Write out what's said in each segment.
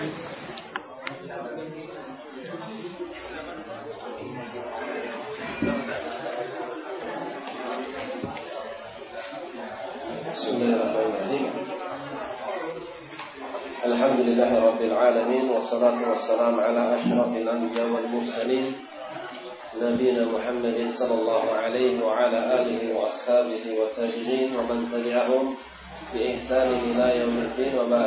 Bismillahirrahmanirrahim. Alhamdulillahirabbil alamin wassalatu wassalamu ala asyrafil anbiya wal mursalin nabiyina Muhammadin sallallahu alaihi wa ala alihi wa ashabihi wa tabi'in wa man tabi'ahum bi ihsanin ila yaumiddin wa ba'd.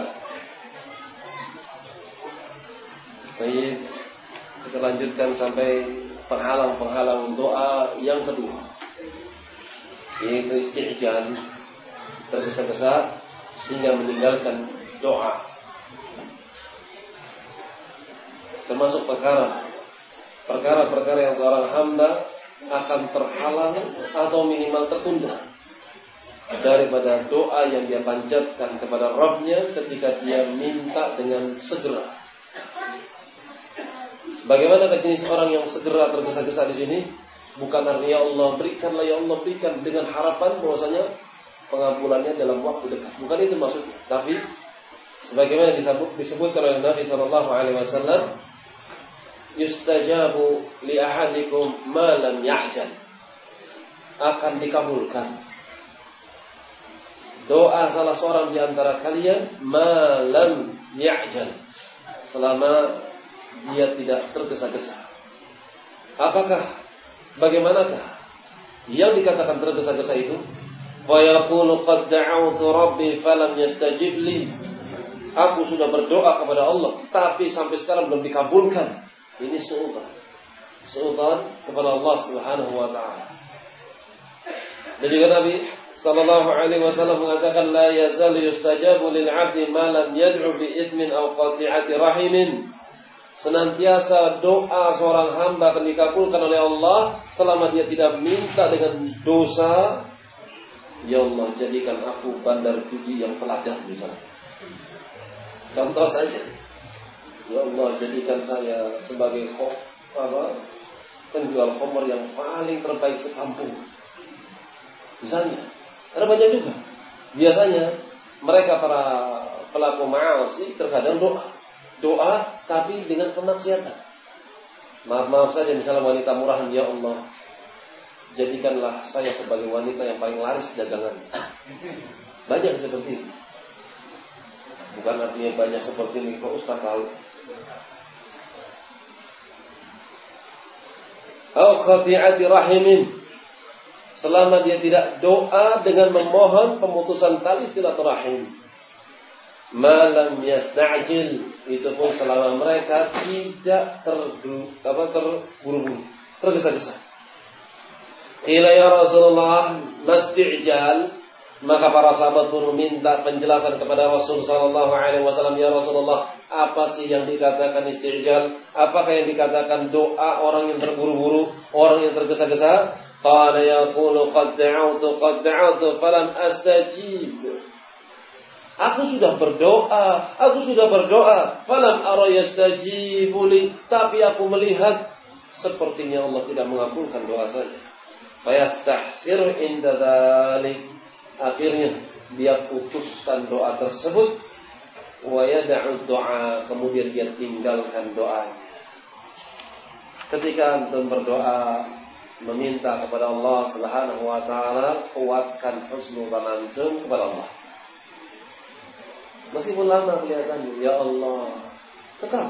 Baik, kita lanjutkan sampai penghalang-penghalang doa yang kedua, yaitu isti'jal, tergesa-gesa sehingga meninggalkan doa. Termasuk perkara-perkara yang seorang hamba akan terhalang atau minimal tertunda daripada doa yang dia panjatkan kepada Rabb-Nya ketika dia minta dengan segera. Bagaimana jenis orang yang segera tergesa-gesa di sini? Bukan artinya Allah berikanlah, ya Allah berikan, dengan harapan bahwasanya pengampunannya dalam waktu dekat. Bukan itu maksudnya. Tapi sebagaimana disebutkan oleh Nabi sallallahu alaihi wasallam, yustajabu li ahadikum ma lam ya'jal. Akan dikabulkan doa salah seorang di antara kalian ma lam ya'jal, selama dia tidak tergesa-gesa. Bagaimanakah yang dikatakan tergesa-gesa itu? Wa yaqulu qad da'awtu rabbi falam yastajib li. Aku sudah berdoa kepada Allah, tapi sampai sekarang belum dikabulkan. Ini suudzon kepada Allah Subhanahu wa taala. Dan juga Nabi sallallahu alaihi wasallam mengatakan la yazal yustajabu lil 'abdi ma lam yad'u bi ithmin aw qati'ati rahimin. Senantiasa doa seorang hamba akan dikabulkan oleh Allah selama dia tidak minta dengan dosa. Ya Allah, jadikan aku bandar judi yang teladan misalnya. Contoh saja. Ya Allah, jadikan saya sebagai penjual khamr yang paling terbaik sekampung. Misalnya. Karena banyak juga. Biasanya mereka para pelaku ma'asi terkadang doa tapi dengan kemaksiatan. Maaf saja, misalnya wanita murahan, ya Allah, jadikanlah saya sebagai wanita yang paling laris dagangan. Banyak seperti ini. Bukan artinya banyak seperti ini kok Ustaz tahu. Au khati'ati rahimin, selama dia tidak doa dengan memohon pemutusan tali silaturahim. Malam yasta'jil, itu pun selama mereka tidak terburu-buru, tergesa-gesa. Qila ya Rasulullah masti'jal, maka para sahabat pun meminta penjelasan kepada Rasul sallallahu alaihi wasallam, ya Rasulullah, apa sih yang dikatakan isti'jal? Apakah yang dikatakan doa orang yang terburu-buru, orang yang tergesa-gesa? Qala yaqulu qad da'awtu falam astajib. Aku sudah berdoa, falam ara yastajibu li, tapi aku melihat sepertinya Allah tidak mengabulkan doa saya. Fayastahsir inda dzalik, akhirnya dia putuskan doa tersebut, wa yad'u doa, kemudian dia tinggalkan doanya. Ketika antum berdoa meminta kepada Allah Subhanahu wa taala, kuatkan husnuzan antum kepada Allah. Meskipun lama kelihatannya, ya Allah, tetap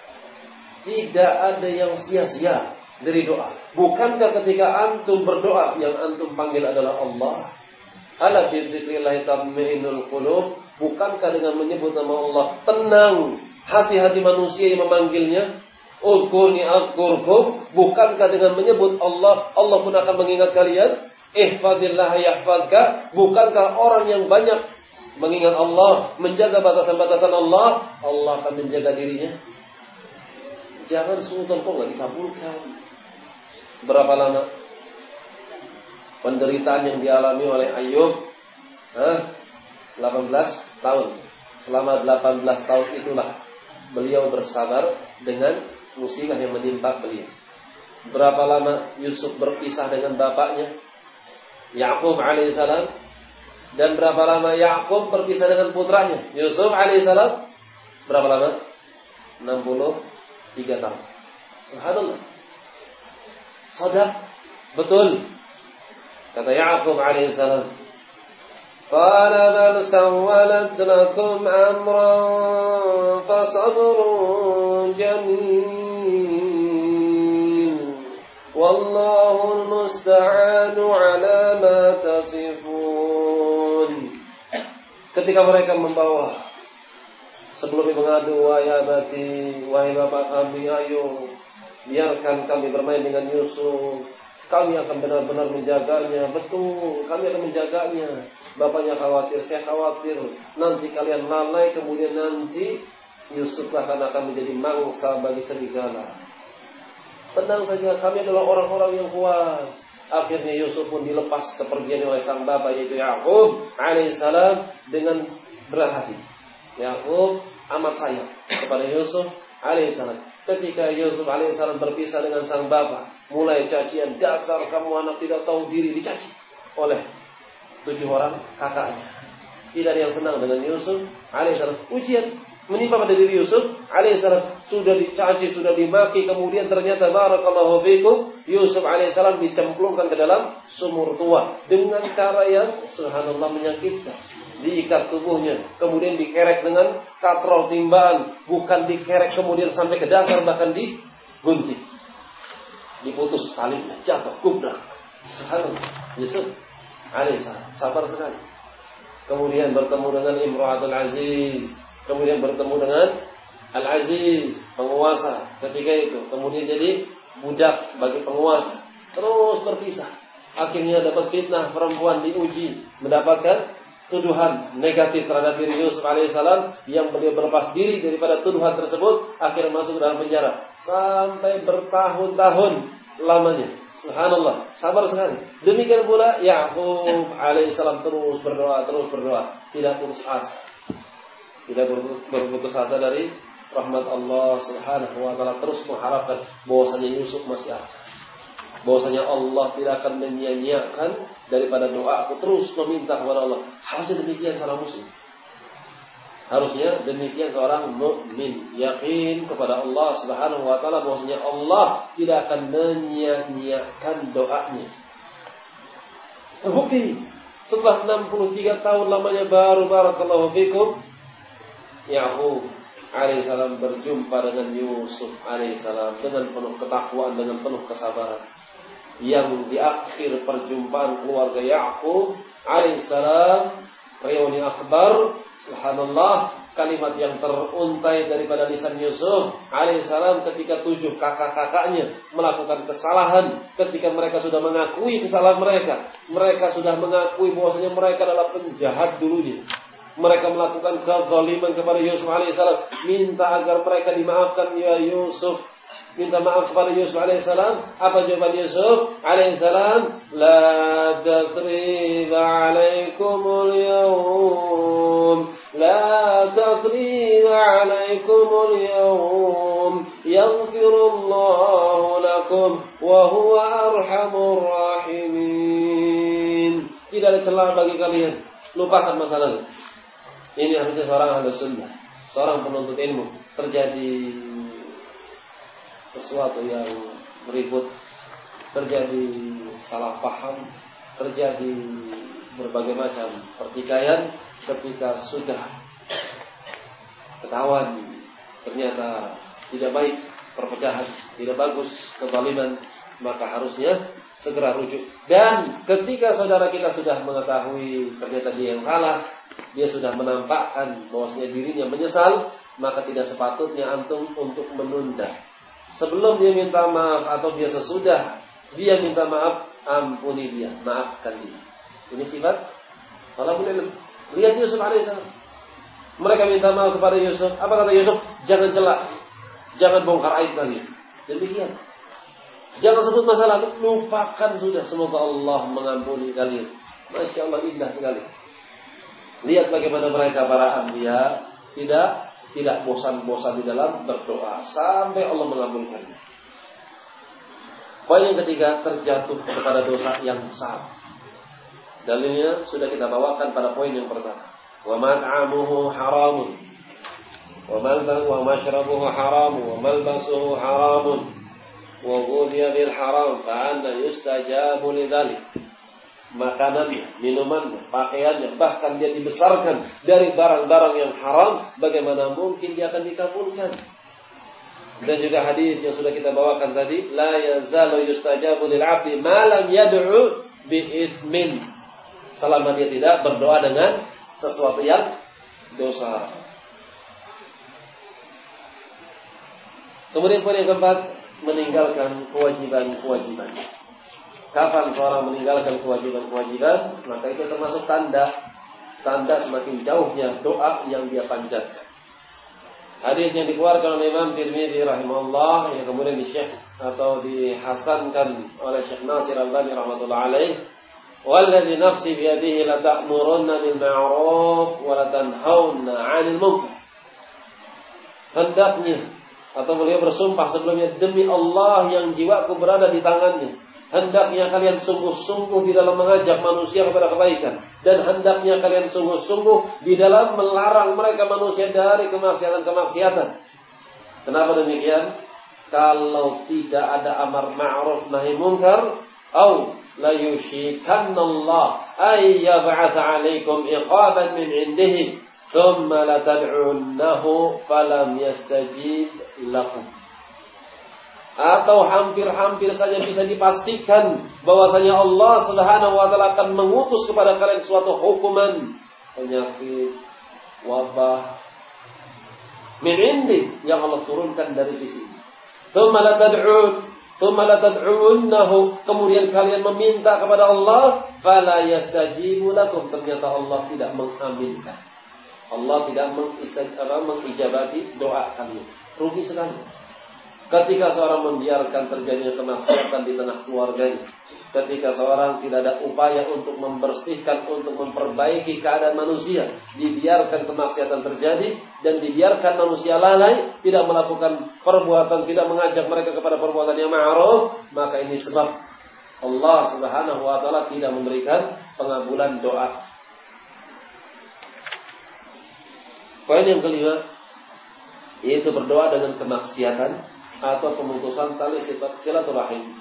tidak ada yang sia-sia dari doa. Bukankah ketika antum berdoa yang antum panggil adalah Allah? Ala bidzikrillah tatma'innul qulub. Bukankah dengan menyebut nama Allah tenang hati-hati manusia yang memanggilnya? Uzkurni azkurkum. Bukankah dengan menyebut Allah, Allah pun akan mengingat kalian? Ihfadillah yahfadka. Bukankah orang yang banyak mengingat Allah, menjaga batasan-batasan Allah, Allah akan menjaga dirinya? Jangan sultan kok nggak dikabulkan. Berapa lama penderitaan yang dialami oleh Ayub? 18 tahun. Selama 18 tahun itulah beliau bersabar dengan musibah yang menimpa beliau. Berapa lama Yusuf berpisah dengan bapaknya Yakub alaihissalam? Dan berapa lama Yakub berpisah dengan putranya Yusuf alaihissalam? Berapa lama? 63 tahun. Subhanallah. Sadaq, betul. Kata Ya'qub alaihissalam, qala bal sawwalat lakum amran fasabrun jamil wallahul musta'anu ala ma tasifun. Ketika mereka membawa, sebelum mengadu, wahai abati, wahai bapak kami, ayo biarkan kami bermain dengan Yusuf. Kami akan benar-benar menjaganya. Betul, kami akan menjaganya. Bapaknya khawatir, saya khawatir. Nanti kalian lalai, kemudian nanti Yusuf akan menjadi mangsa bagi serigala. Tenang saja, kami adalah orang-orang yang kuat. Akhirnya Yusuf pun dilepas kepergian oleh sang bapak, yaitu Ya'qub alaihissalam, dengan berat hati. Ya'qub amat sayang kepada Yusuf alaihissalam. Ketika Yusuf alaihissalam berpisah dengan sang bapak, mulai cacian, dasar kamu anak tidak tahu diri, dicaci oleh 7 orang kakaknya. Tidak ada yang senang dengan Yusuf alaihissalam. Ujian menimpa pada diri Yusuf alaihissalam, sudah dicaci, sudah dimaki, kemudian ternyata barakallahu fikum, Yusuf alaihissalam dicemplungkan ke dalam sumur tua dengan cara yang subhanallah menyakitkan. Diikat tubuhnya, kemudian dikerek dengan katrol timbaan, bukan dikerek kemudian sampai ke dasar, bahkan digunting, diputus talinya, jatuh, kubrak. Subhanallah, Yusuf alaihissalam sabar sekali. Kemudian bertemu dengan Imratul Aziz, kemudian bertemu dengan Al-Aziz, penguasa ketika itu, kemudian jadi budak bagi penguasa, terus berpisah. Akhirnya dapat fitnah, perempuan diuji, mendapatkan tuduhan negatif terhadap diri Yusuf alaihissalam, yang beliau berlepas diri daripada tuduhan tersebut, akhirnya masuk dalam penjara sampai bertahun-tahun lamanya. Subhanallah, sabar sekali. Demikian pula Ya'qub alaihissalam terus berdoa, tidak putus asa, tidak berputus asa dari rahmat Allah subhanahu wa ta'ala, terus mengharapkan bahwasanya Yusuf masih ada, bahwasanya Allah tidak akan menyia-nyiakan daripada doa aku, terus meminta kepada Allah. Harusnya demikian seorang muslim. Harusnya demikian seorang mukmin, yakin kepada Allah Subhanahu wa taala bahwasanya Allah tidak akan menyia-nyiakan doanya. Terbukti setelah 63 tahun lamanya baru barakallahu fikum Ya'qub alaihissalam berjumpa dengan Yusuf alaihissalam dengan penuh ketakwaan, dengan penuh kesabaran. Yang di akhir perjumpaan keluarga Ya'qub alaihissalam, reuni akbar, subhanallah, kalimat yang teruntai daripada lisan Yusuf alaihissalam ketika 7 kakak-kakaknya melakukan kesalahan, ketika mereka sudah mengakui kesalahan mereka, mereka sudah mengakui bahwasanya mereka adalah penjahat dulunya, mereka melakukan kezaliman kepada Yusuf alaihissalam, minta agar mereka dimaafkan. Ya Yusuf, minta maaf kepada Yusuf alaihissalam. Apa jawaban Yusuf alaihissalam? La tathriba alaikumul yawm, la tathriba alaikumul yawm, yaghfirullahu lakum wa huwa arhamur rahimin. Tidak ada celah bagi kalian, lupakan masa lalu. Ini harusnya seorang ahli sunnah, seorang penuntut ilmu. Terjadi sesuatu yang beribut, terjadi salah paham, terjadi berbagai macam pertikaian, ketika sudah ketahuan ternyata tidak baik, perpecahan tidak bagus, kezaliman, maka harusnya segera rujuk. Dan ketika saudara kita sudah mengetahui ternyata dia yang salah, dia sudah menampakkan bahwasanya dirinya menyesal, maka tidak sepatutnya antum untuk menunda. Sebelum dia minta maaf atau dia sesudah dia minta maaf, ampuni dia, maafkan dia. Ini sifat talabul ilm. Lihat Yusuf alaihissalam. Mereka minta maaf kepada Yusuf. Apa kata Yusuf? Jangan celak, jangan bongkar aib kalian. Demikian. Jangan sebut masa lalu, lupakan sudah. Semoga Allah mengampuni kalian. Masya Allah, indah sekali. Lihat bagaimana mereka para anbiya tidak bosan-bosan di dalam berdoa sampai Allah mengabulkannya. Poin yang ketiga, terjatuh kepada dosa yang besar. Dalilnya sudah kita bawakan pada poin yang pertama. Wa man 'amuhu haramun. wa mashrabuhu haram wa malbasuhu haram wa ghudhiya bil haram fa anna yustajabu lidzalik. Makanannya, minumannya, pakaiannya, bahkan dia dibesarkan dari barang-barang yang haram, bagaimana mungkin dia akan dikabulkan? Dan juga hadis yang sudah kita bawakan tadi, la yazalu yustajabu lil 'abdi ma lam yad'u bi ismin. Selama dia tidak berdoa dengan sesuatu yang dosa. Kemudian poin yang keempat, meninggalkan kewajiban-kewajiban. Kapan seorang meninggalkan kewajiban-kewajiban, maka itu termasuk tanda semakin jauhnya doa yang dia panjatkan. Hadis yang dikeluarkan oleh Imam Tirmidzi rahimahullah, yang kemudian dihasankan oleh Syekh Nasir Al-Albani rahmatullah alaih, "Walladzi nafsi biyadihi la ta'murunna bil ma'ruf wa la tanhauna 'anil munkar." Hendaknya, atau beliau bersumpah sebelumnya, demi Allah yang jiwaku berada di tangannya, hendaknya kalian sungguh-sungguh di dalam mengajak manusia kepada kebaikan, dan hendaknya kalian sungguh-sungguh di dalam melarang mereka manusia dari kemaksiatan-kemaksiatan. Kenapa demikian? Kalau tidak ada amar ma'ruf nahi munkar, au la yushikanallah ay yab'ats 'alaikum iqaban min 'indihi thumma la tad'unnahu falam yastajib lakum. Atau hampir-hampir saja bisa dipastikan bahwasanya Allah Subhanahu wa taala akan mengutus kepada kalian suatu hukuman, penyakit, wabah min indi, yang Allah turunkan dari sisi. Tsumma la tad'unnahu, kemudian kalian meminta kepada Allah, fala yastajibu lakum, ternyata Allah tidak mengaminkan. Allah tidak mengijabati doa kalian. Rugi sekali. Ketika seorang membiarkan terjadinya kemaksiatan di tengah keluarganya, ketika seorang tidak ada upaya untuk membersihkan, untuk memperbaiki keadaan manusia, dibiarkan kemaksiatan terjadi dan dibiarkan manusia lalai, tidak melakukan perbuatan, tidak mengajak mereka kepada perbuatan yang ma'ruf, maka ini sebab Allah Subhanahu wa taala tidak memberikan pengabulan doa. Poin yang kelima, yaitu berdoa dengan kemaksiatan atau pemutusan tali silaturahim.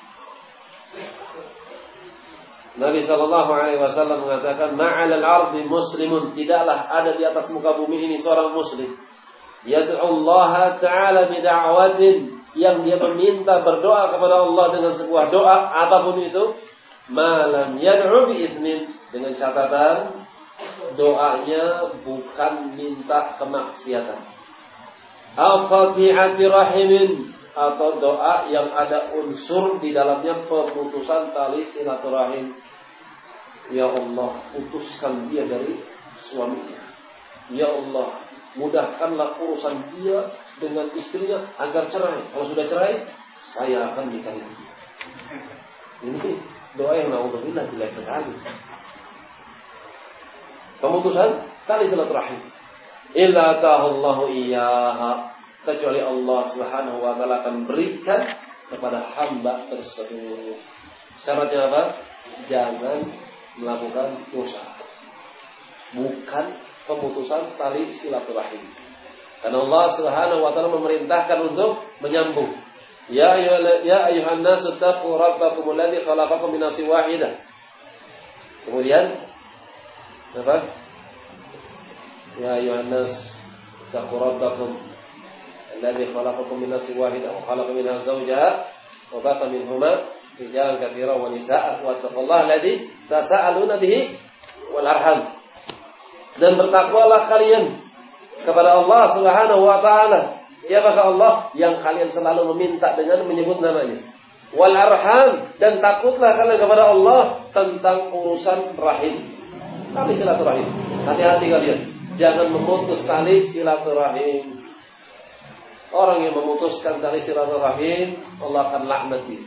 Nabi SAW mengatakan, ma'alal ardi muslimun, tidaklah ada di atas muka bumi ini seorang muslim, yad'ullaha ta'ala bida'watin, yang dia meminta berdoa kepada Allah dengan sebuah doa, apapun itu, malam yad'u bi'ithmin, dengan catatan doanya bukan minta kemaksiatan, au qati'ati rahimin, atau doa yang ada unsur di dalamnya pemutusan tali silaturahim. Ya Allah, putuskan dia dari suaminya. Ya Allah, mudahkanlah urusan dia dengan istrinya agar cerai. Kalau sudah cerai, saya akan nikahi dia. Ini doa yang naudzubillah jelek sekali. Pemutusan tali silaturahim. Illa ta'allahu iyyaha, kecuali Allah Subhanahu wa taala akan berikan kepada hamba tersebut. Syaratnya apa? Jangan melakukan dosa. Bukan pemutusan tali silaturahim. Karena Allah Subhanahu wa taala memerintahkan untuk menyambung. Ya ayyuhan nasu taqu rabbakum alladzi khalaqakum min nafsin wahidah. Kemudian apa? Ya ayyuhan nas taqu rabbakum الذي خلقكم من نفس واحدة وخلق منها زوجها وبث منهما رجالا كثيرا ونساء واتقوا الله الذي تساءلون به والأرحام. Dan bertakwalah kalian kepada Allah Subhanahu wa taala. Siapakah Allah? Yang kalian selalu meminta dengan menyebut namanya. Wal arham, dan takutlah kalian kepada Allah tentang urusan rahim. Tali silaturahim. Hati-hati kalian, jangan memutus tali silaturahim. Orang yang memutuskan tali silaturahim, Allah akan laknati.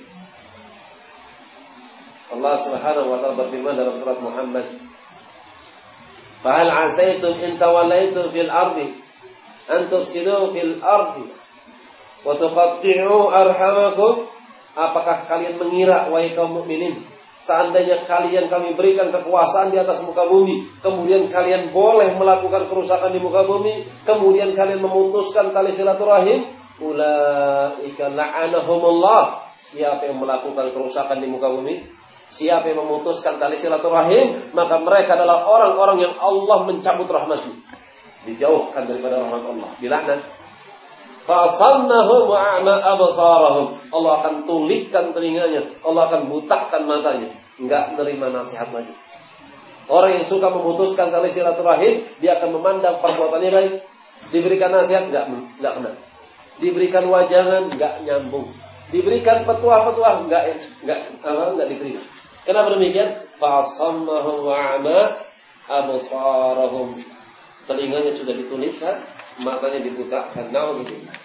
Allah Subhanahu wa taala berfirman dalam surat Muhammad, "Fahal 'asaitum in tawallaitum fil ardi an tufsidu fil ardi wa tuqatti'u arhamakum?" Apakah kalian mengira, wahai kaum mukminin, Seandainya kami berikan kekuasaan di atas muka bumi, kemudian kalian boleh melakukan kerusakan di muka bumi, kemudian kalian memutuskan tali silaturahim, ulaika la'anahumullah. Siapa yang melakukan kerusakan di muka bumi, siapa yang memutuskan tali silaturahim, maka mereka adalah orang-orang yang Allah mencabut rahmatnya, dijauhkan daripada rahmat Allah, dilaknat. Fa'asannahum wa'ama absarahum. Allah akan tulikkan telinganya, Allah akan butakkan matanya, enggak nerima nasihat lagi. Orang yang suka memutuskan tali silaturahim, dia akan memandang perbuatannya baik. Diberikan nasihat enggak kena. Diberikan wajangan enggak nyambung. Diberikan petuah-petuah enggak diterima. Kenapa demikian? Fa'asannahum wa'ama absarahum. Telinganya sudah dituliskan, matanya dibutakkan. Na'udzubillah.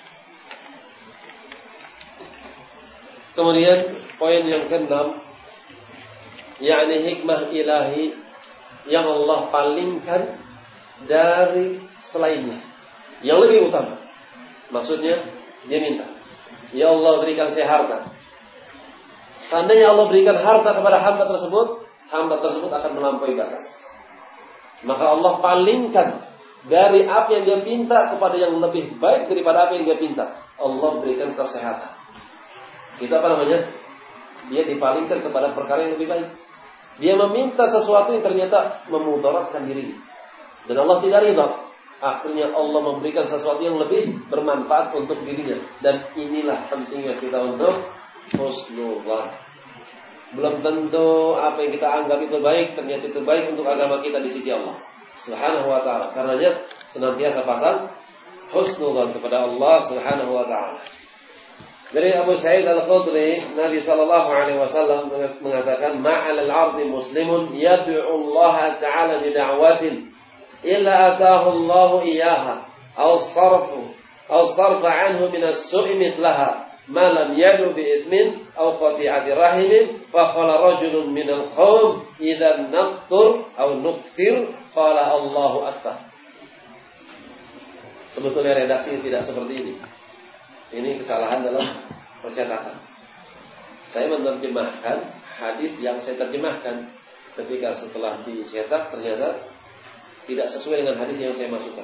Kemudian poin yang ke-6, yakni hikmah ilahi yang Allah palingkan dari selainnya, yang lebih utama. Maksudnya dia minta, ya Allah berikan saya harta. Seandainya Allah berikan harta kepada hamba tersebut akan melampaui batas. Maka Allah palingkan dari apa yang dia pinta kepada yang lebih baik daripada apa yang dia pinta. Allah berikan kesehatan. Itu apa namanya? Dia dipalingkan kepada perkara yang lebih baik. Dia meminta sesuatu yang ternyata memudaratkan dirinya, dan Allah tidak ridha. Akhirnya Allah memberikan sesuatu yang lebih bermanfaat untuk dirinya. Dan inilah pentingnya kita untuk husnuzan. Belum tentu apa yang kita anggap itu baik ternyata itu baik untuk agama kita di sisi Allah Subhanahu wa ta'ala. Karenanya senantiasa pasang husnuzan kepada Allah Subhanahu wa ta'ala. Dari Abu Sa'id Al-Khudri, Nabi sallallahu alaihi wasallam mengatakan, "Ma'al al-'ardi muslimun yad'u Allah ta'ala bi da'watin illa ataahu Allah iyyaha aw sarfa 'anhu min as-su'i mithlaha ma lam yad'u bi ithmin aw qati'ati rahimin." Fa qala rajulun min al-qaum, "Idza naqtur aw nuqtir?" Qala Allahu akbar. Sebetulnya redaksi tidak seperti ini. Ini kesalahan dalam percetakan. Saya menerjemahkan hadis yang saya terjemahkan, ketika setelah dicetak ternyata tidak sesuai dengan hadis yang saya masukkan.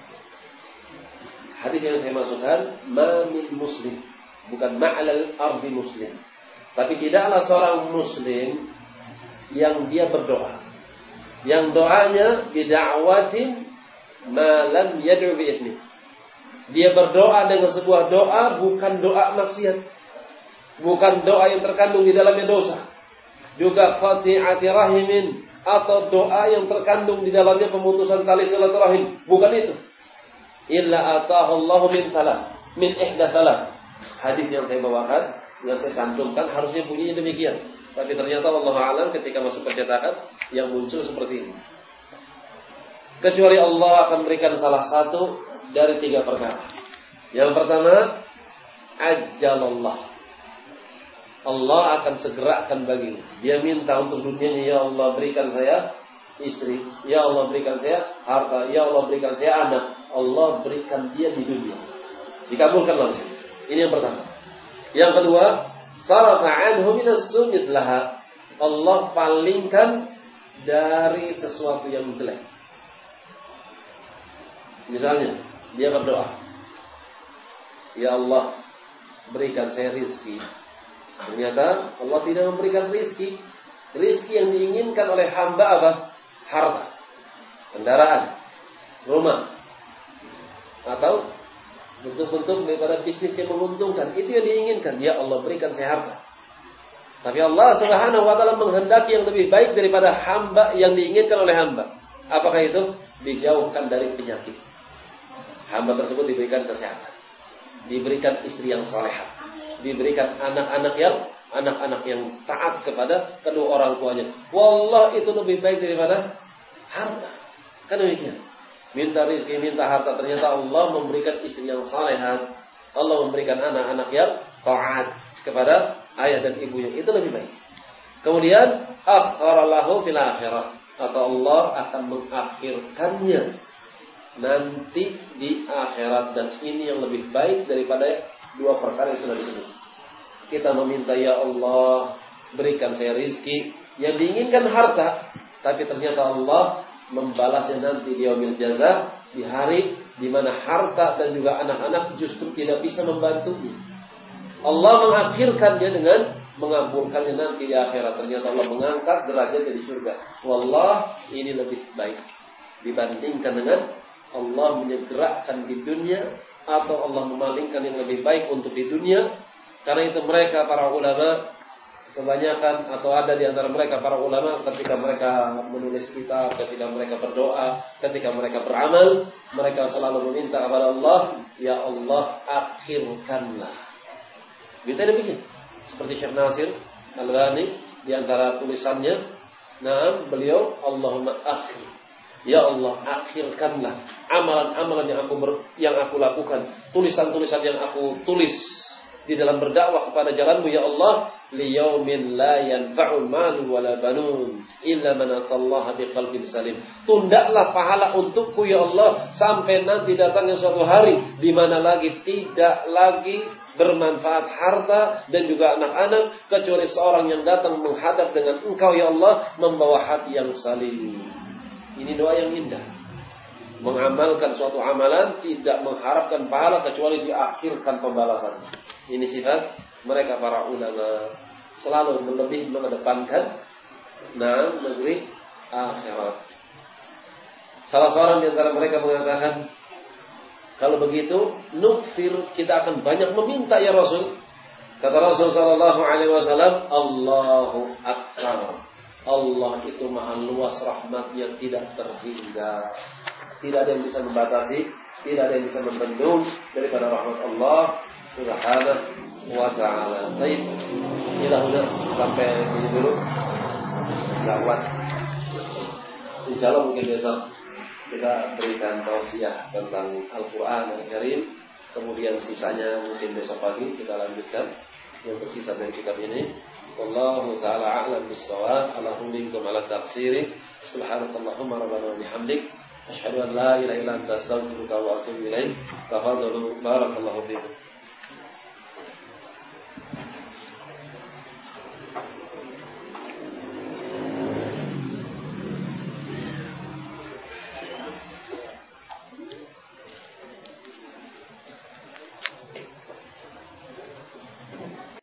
Hadis yang saya masukkan, ma min muslim, bukan ma'alal ardi muslim. Tapi tidaklah seorang muslim yang dia berdoa, yang doanya bida'watin ma lam yad'u bi'ithmi. Dia berdoa dengan sebuah doa, bukan doa maksiat, bukan doa yang terkandung di dalamnya dosa, juga qati'ati rahimin, atau doa yang terkandung di dalamnya pemutusan tali silaturahim, bukan itu. Illa atahu Allahu min ihda thalath. Hadis yang saya bawakan, yang saya cantumkan harusnya bunyinya demikian, tapi ternyata wallahu a'lam ketika masuk percetakan yang muncul seperti ini. Kecuali Allah akan berikan salah satu dari 3 perkara. Yang pertama, ajjalallah. Allah akan segerakan baginya. Dia minta untuk dunianya, ya Allah berikan saya istri, ya Allah berikan saya harta, ya Allah berikan saya anak. Allah berikan dia di dunia, dikabulkan langsung. Ini yang pertama. Yang kedua, sarafa anhu minas sunnit laha. Allah palingkan dari sesuatu yang jelek. Misalnya, dia berdoa, ya Allah berikan saya rizki. Ternyata Allah tidak memberikan rizki. Rizki yang diinginkan oleh hamba apa? Harta, kendaraan, rumah, atau bentuk-bentuk daripada bisnis yang menguntungkan. Itu yang diinginkan. Ya Allah berikan saya harta. Tapi Allah Subhanahu wa ta'ala menghendaki yang lebih baik daripada hamba yang diinginkan oleh hamba. Apakah itu? Dijauhkan dari penyakit. Hamba tersebut diberikan kesehatan, diberikan istri yang salehah, diberikan anak-anak yang taat kepada kedua orang tuanya. Wallah itu lebih baik daripada harta. Kan demikian. Minta rezeki, minta harta, ternyata Allah memberikan istri yang salehah, Allah memberikan anak-anak yang taat kepada ayah dan ibunya. Itu lebih baik. Kemudian akhara lahu fil akhirah, atau Allah akan mengakhirkannya nanti di akhirat, dan ini yang lebih baik daripada 2 perkara yang sudah disebut. Kita meminta, ya Allah berikan saya rizki. Yang diinginkan harta, tapi ternyata Allah membalasnya nanti di yaumil jaza, di hari di mana harta dan juga anak-anak justru tidak bisa membantunya. Allah mengakhirkannya dengan mengampunkannya nanti di akhirat. Ternyata Allah mengangkat derajatnya di surga. Wallah, ini lebih baik dibandingkan dengan Allah menyegerakan di dunia atau Allah memalingkan yang lebih baik untuk di dunia. Karena itu mereka para ulama, kebanyakan atau ada di antara mereka para ulama, ketika mereka menulis kitab, ketika mereka berdoa, ketika mereka beramal, mereka selalu meminta kepada Allah, ya Allah akhirkanlah. Kita demikian. Seperti Syekh Nasir Al-Ghani di antara tulisannya, nah beliau Allahumma akhir, ya Allah akhirkanlah amalan-amalan yang aku lakukan, tulisan-tulisan yang aku tulis di dalam berdakwah kepada jalanmu ya Allah, liyaumin la yanfa'u malu wala banun illa man atallaha biqalbin salim. Tundaklah pahala untukku ya Allah sampai nanti datangnya suatu hari di mana lagi tidak lagi bermanfaat harta dan juga anak-anak kecuali seorang yang datang menghadap dengan Engkau ya Allah membawa hati yang salim. Ini doa yang indah. Mengamalkan suatu amalan tidak mengharapkan pahala kecuali diakhirkan pembalasan. Ini sifat mereka para ulama, selalu lebih mengedepankan negeri akhirat. Salah seorang di antara mereka mengatakan, kalau begitu nukfir, kita akan banyak meminta ya Rasul. Kata Rasul sallallahu alaihi wasallam, Allahu akbar. Allah itu maha luas rahmatnya, tidak terhingga. Tidak ada yang bisa membatasi, tidak ada yang bisa membendung daripada rahmat Allah Subhanahu wa ta'ala. Baik, inilah udah sampai sini dulu. Gawat. Insyaallah mungkin besok kita berikan tausiah tentang Al-Quran Al-Karim. Kemudian sisanya mungkin besok pagi kita lanjutkan yang tersisa dari kitab ini. Wallahu ta'ala a'lam bis-shawab. Alhamdulillah ala taqsiri. Subhanakallahumma rabbana wa bihamdik, asyhadu an la ilaha illa anta astaghfiruka wa atubu ilaik. Tafadhalu, barakallahu fiikum.